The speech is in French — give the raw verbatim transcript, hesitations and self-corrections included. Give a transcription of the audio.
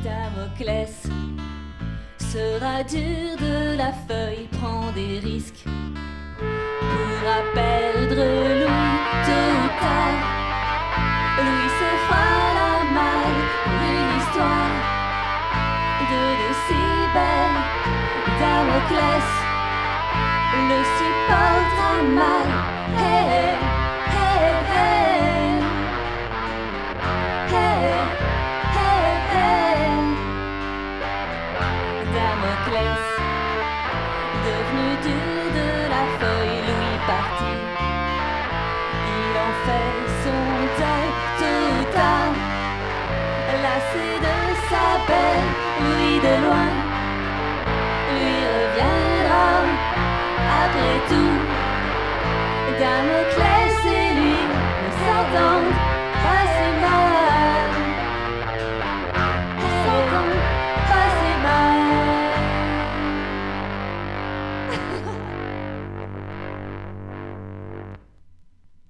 Damoclès sera dur de la feuille, prend des risques, pourra perdre Louis tôt ou tard. Louis se fera la malle pour une histoire de deux si belles. Damoclès le supportera mal. Hey, hey, hey. Hey, hey, hey. Damoclès devenu dur de la feuille, Louis parti. Il en fait son deuil tôt ou tard. Lassé de sa belle, Louis de loin lui reviendra après tout. Damoclès